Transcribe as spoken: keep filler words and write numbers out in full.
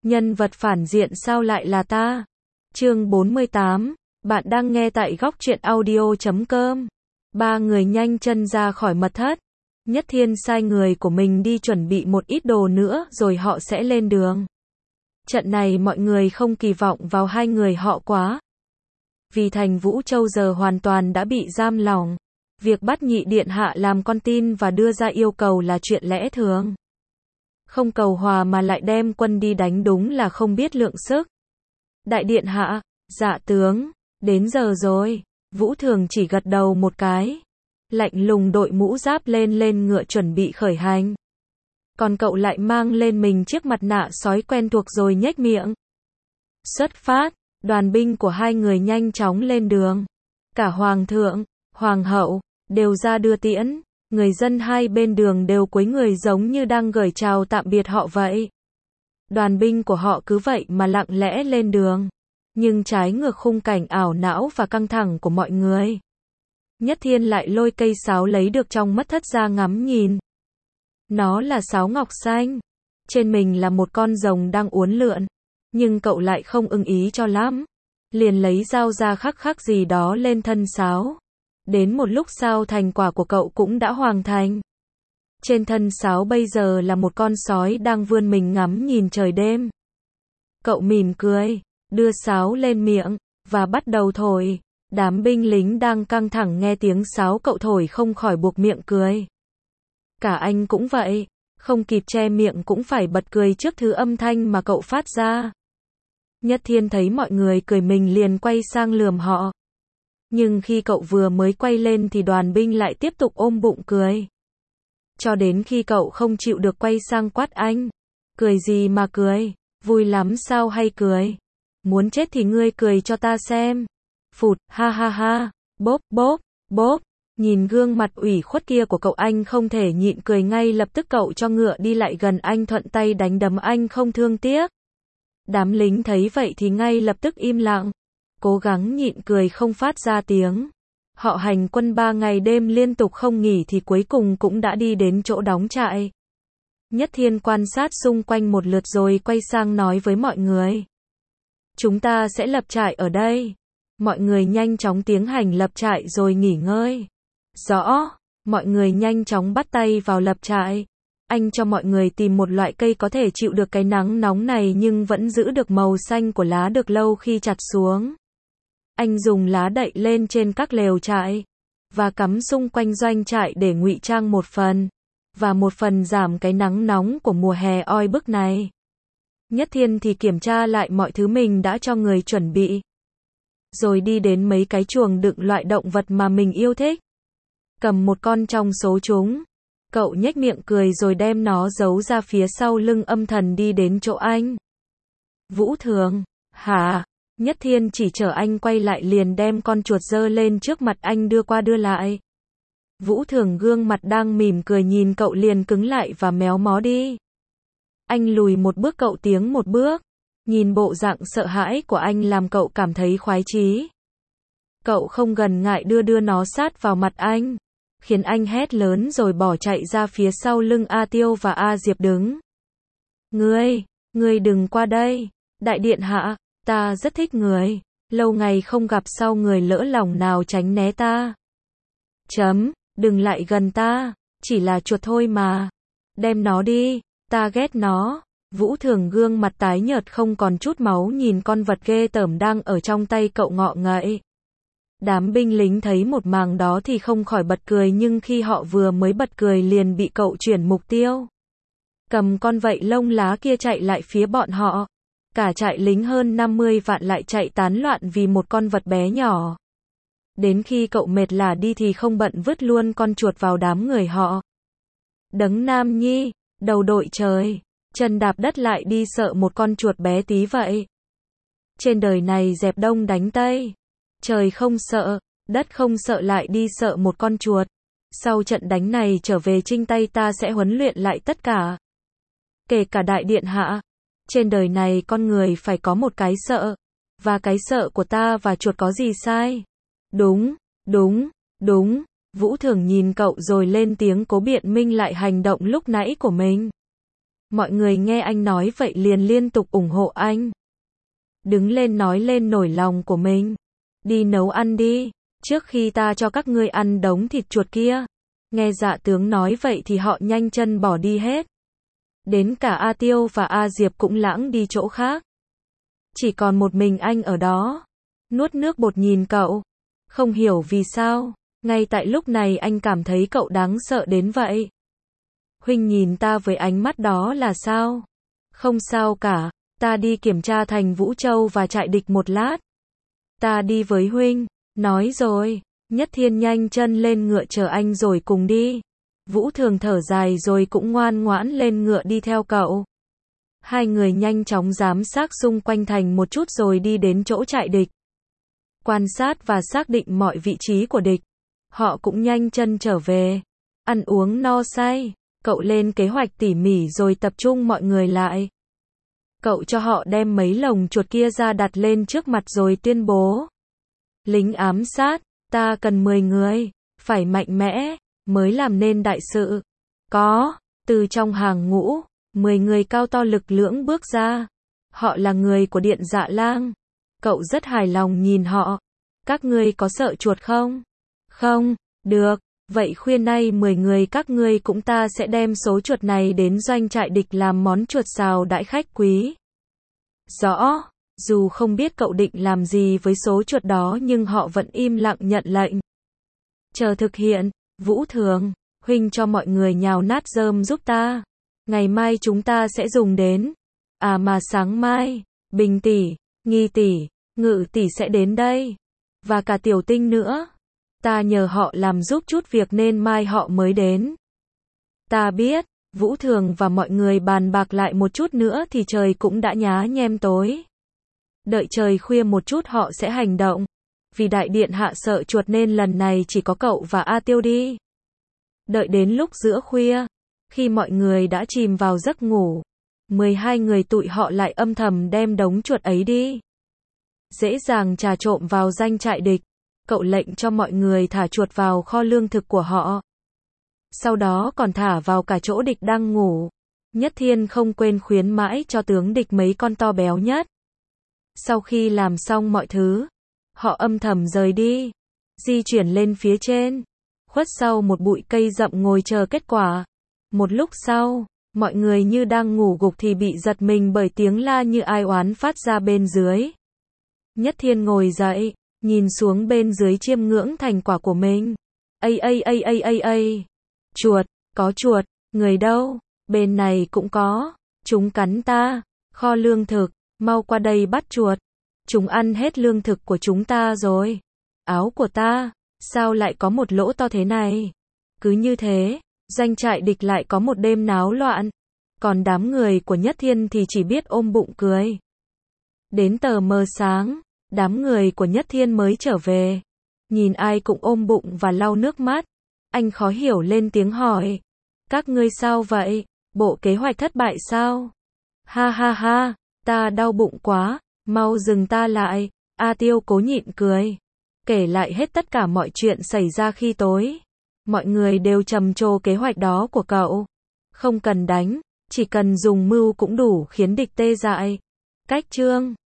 Nhân vật phản diện sao lại là ta? Chương bốn mươi tám, bạn đang nghe tại góc truyện audio chấm com. Ba người nhanh chân ra khỏi mật thất. Nhất Thiên sai người của mình đi chuẩn bị một ít đồ nữa rồi họ sẽ lên đường. Trận này mọi người không kỳ vọng vào hai người họ quá. Vì thành Vũ Châu giờ hoàn toàn đã bị giam lỏng. Việc bắt Nhị Điện Hạ làm con tin và đưa ra yêu cầu là chuyện lẽ thường. Không cầu hòa mà lại đem quân đi đánh đúng là không biết lượng sức. Đại Điện Hạ, dạ tướng, đến giờ rồi. Vũ Thường chỉ gật đầu một cái. Lạnh lùng đội mũ giáp lên lên ngựa chuẩn bị khởi hành. Còn cậu lại mang lên mình chiếc mặt nạ sói quen thuộc rồi nhếch miệng. Xuất phát, đoàn binh của hai người nhanh chóng lên đường. Cả Hoàng thượng, Hoàng hậu, đều ra đưa tiễn. Người dân hai bên đường đều cúi người giống như đang gửi chào tạm biệt họ vậy. Đoàn binh của họ cứ vậy mà lặng lẽ lên đường. Nhưng trái ngược khung cảnh ảo não và căng thẳng của mọi người. Nhất Thiên lại lôi cây sáo lấy được trong mật thất ra ngắm nhìn. Nó là sáo ngọc xanh. Trên mình là một con rồng đang uốn lượn. Nhưng cậu lại không ưng ý cho lắm. Liền lấy dao ra khắc khắc gì đó lên thân sáo. Đến một lúc sau thành quả của cậu cũng đã hoàn thành. Trên thân sáo bây giờ là một con sói đang vươn mình ngắm nhìn trời đêm. Cậu mỉm cười, đưa sáo lên miệng, và bắt đầu thổi. Đám binh lính đang căng thẳng nghe tiếng sáo cậu thổi không khỏi buộc miệng cười. Cả anh cũng vậy, không kịp che miệng cũng phải bật cười trước thứ âm thanh mà cậu phát ra. Nhất Thiên thấy mọi người cười mình liền quay sang lườm họ. Nhưng khi cậu vừa mới quay lên thì đoàn binh lại tiếp tục ôm bụng cười. Cho đến khi cậu không chịu được quay sang quát anh. Cười gì mà cười, vui lắm sao hay cười. Muốn chết thì ngươi cười cho ta xem. Phụt, ha ha ha, bốp, bốp, bốp. Nhìn gương mặt ủy khuất kia của cậu anh không thể nhịn cười ngay lập tức cậu cho ngựa đi lại gần anh thuận tay đánh đấm anh không thương tiếc. Đám lính thấy vậy thì ngay lập tức im lặng. Cố gắng nhịn cười không phát ra tiếng. Họ hành quân ba ngày đêm liên tục không nghỉ thì cuối cùng cũng đã đi đến chỗ đóng trại. Nhất Thiên quan sát xung quanh một lượt rồi quay sang nói với mọi người. Chúng ta sẽ lập trại ở đây. Mọi người nhanh chóng tiến hành lập trại rồi nghỉ ngơi. Rõ, mọi người nhanh chóng bắt tay vào lập trại. Anh cho mọi người tìm một loại cây có thể chịu được cái nắng nóng này nhưng vẫn giữ được màu xanh của lá được lâu khi chặt xuống. Anh dùng lá đậy lên trên các lều trại và cắm xung quanh doanh trại để ngụy trang một phần và một phần giảm cái nắng nóng của mùa hè oi bức này. Nhất Thiên thì kiểm tra lại mọi thứ mình đã cho người chuẩn bị. Rồi đi đến mấy cái chuồng đựng loại động vật mà mình yêu thích. Cầm một con trong số chúng. Cậu nhếch miệng cười rồi đem nó giấu ra phía sau lưng âm thần đi đến chỗ anh. Vũ Thường, hả? Nhất Thiên chỉ chờ anh quay lại liền đem con chuột giơ lên trước mặt anh đưa qua đưa lại. Vũ Thường gương mặt đang mỉm cười nhìn cậu liền cứng lại và méo mó đi. Anh lùi một bước cậu tiến một bước. Nhìn bộ dạng sợ hãi của anh làm cậu cảm thấy khoái chí. Cậu không ngần ngại đưa đưa nó sát vào mặt anh. Khiến anh hét lớn rồi bỏ chạy ra phía sau lưng A Tiêu và A Diệp đứng. Ngươi, ngươi đừng qua đây. Đại Điện Hạ, ta rất thích người. Lâu ngày không gặp sao người lỡ lòng nào tránh né ta. Chấm, đừng lại gần ta. Chỉ là chuột thôi mà. Đem nó đi, ta ghét nó. Vũ Thường gương mặt tái nhợt không còn chút máu nhìn con vật ghê tởm đang ở trong tay cậu ngọ ngậy. Đám binh lính thấy một màn đó thì không khỏi bật cười nhưng khi họ vừa mới bật cười liền bị cậu chuyển mục tiêu. Cầm con vạy lông lá kia chạy lại phía bọn họ. Cả trại lính hơn năm mươi vạn lại chạy tán loạn vì một con vật bé nhỏ. Đến khi cậu mệt lả đi thì không bận vứt luôn con chuột vào đám người họ. Đấng Nam Nhi, đầu đội trời, chân đạp đất lại đi sợ một con chuột bé tí vậy. Trên đời này dẹp đông đánh tây. Trời không sợ, đất không sợ lại đi sợ một con chuột. Sau trận đánh này trở về Trinh Tây ta sẽ huấn luyện lại tất cả. Kể cả Đại Điện Hạ. Trên đời này con người phải có một cái sợ. Và cái sợ của ta và chuột có gì sai? Đúng, đúng, đúng. Vũ Thường nhìn cậu rồi lên tiếng cố biện minh lại hành động lúc nãy của mình. Mọi người nghe anh nói vậy liền liên tục ủng hộ anh. Đứng lên nói lên nỗi lòng của mình. Đi nấu ăn đi, trước khi ta cho các ngươi ăn đống thịt chuột kia. Nghe Dạ tướng nói vậy thì họ nhanh chân bỏ đi hết. Đến cả A Tiêu và A Diệp cũng lãng đi chỗ khác. Chỉ còn một mình anh ở đó. Nuốt nước bọt nhìn cậu. Không hiểu vì sao, ngay tại lúc này anh cảm thấy cậu đáng sợ đến vậy. Huynh nhìn ta với ánh mắt đó là sao? Không sao cả, ta đi kiểm tra thành Vũ Châu và trại địch một lát. Ta đi với huynh, nói rồi, Nhất Thiên nhanh chân lên ngựa chờ anh rồi cùng đi. Vũ Thường thở dài rồi cũng ngoan ngoãn lên ngựa đi theo cậu. Hai người nhanh chóng giám sát xung quanh thành một chút rồi đi đến chỗ trại địch. Quan sát và xác định mọi vị trí của địch. Họ cũng nhanh chân trở về. Ăn uống no say, cậu lên kế hoạch tỉ mỉ rồi tập trung mọi người lại. Cậu cho họ đem mấy lồng chuột kia ra đặt lên trước mặt rồi tuyên bố. Lính ám sát, ta cần mười người, phải mạnh mẽ, mới làm nên đại sự. Có, từ trong hàng ngũ, mười người cao to lực lưỡng bước ra. Họ là người của Điện Dạ Lang. Cậu rất hài lòng nhìn họ. Các ngươi có sợ chuột không? Không, được, vậy khuya nay mười người các ngươi cũng ta sẽ đem số chuột này đến doanh trại địch làm món chuột xào đãi khách quý. Rõ, dù không biết cậu định làm gì với số chuột đó nhưng họ vẫn im lặng nhận lệnh. Chờ thực hiện, Vũ Thường, huynh cho mọi người nhào nát rơm giúp ta. Ngày mai chúng ta sẽ dùng đến. À mà sáng mai, Bình tỷ, Nghi tỷ, Ngự tỷ sẽ đến đây. Và cả Tiểu Tinh nữa. Ta nhờ họ làm giúp chút việc nên mai họ mới đến. Ta biết, Vũ Thường và mọi người bàn bạc lại một chút nữa thì trời cũng đã nhá nhem tối. Đợi trời khuya một chút họ sẽ hành động. Vì đại điện hạ sợ chuột nên lần này chỉ có cậu và A Tiêu đi. Đợi đến lúc giữa khuya, khi mọi người đã chìm vào giấc ngủ, mười hai người tụi họ lại âm thầm đem đống chuột ấy đi. Dễ dàng trà trộm vào doanh trại địch. Cậu lệnh cho mọi người thả chuột vào kho lương thực của họ. Sau đó còn thả vào cả chỗ địch đang ngủ. Nhất Thiên không quên khuyến mãi cho tướng địch mấy con to béo nhất. Sau khi làm xong mọi thứ, họ âm thầm rời đi, di chuyển lên phía trên, khuất sau một bụi cây rậm ngồi chờ kết quả. Một lúc sau, mọi người như đang ngủ gục thì bị giật mình bởi tiếng la như ai oán phát ra bên dưới. Nhất Thiên ngồi dậy, nhìn xuống bên dưới chiêm ngưỡng thành quả của mình. Ây ây ây ây ây ây. Chuột, có chuột, người đâu? Bên này cũng có. Chúng cắn ta. Kho lương thực, mau qua đây bắt chuột. Chúng ăn hết lương thực của chúng ta rồi. Áo của ta, sao lại có một lỗ to thế này? Cứ như thế, doanh trại địch lại có một đêm náo loạn. Còn đám người của Nhất Thiên thì chỉ biết ôm bụng cười. Đến tờ mờ sáng, đám người của Nhất Thiên mới trở về. Nhìn ai cũng ôm bụng và lau nước mắt. Anh khó hiểu lên tiếng hỏi. Các ngươi sao vậy? Bộ kế hoạch thất bại sao? Ha ha ha, ta đau bụng quá, mau dừng ta lại. A Tiêu cố nhịn cười. Kể lại hết tất cả mọi chuyện xảy ra khi tối. Mọi người đều trầm trồ kế hoạch đó của cậu. Không cần đánh, chỉ cần dùng mưu cũng đủ khiến địch tê dại. Cách chương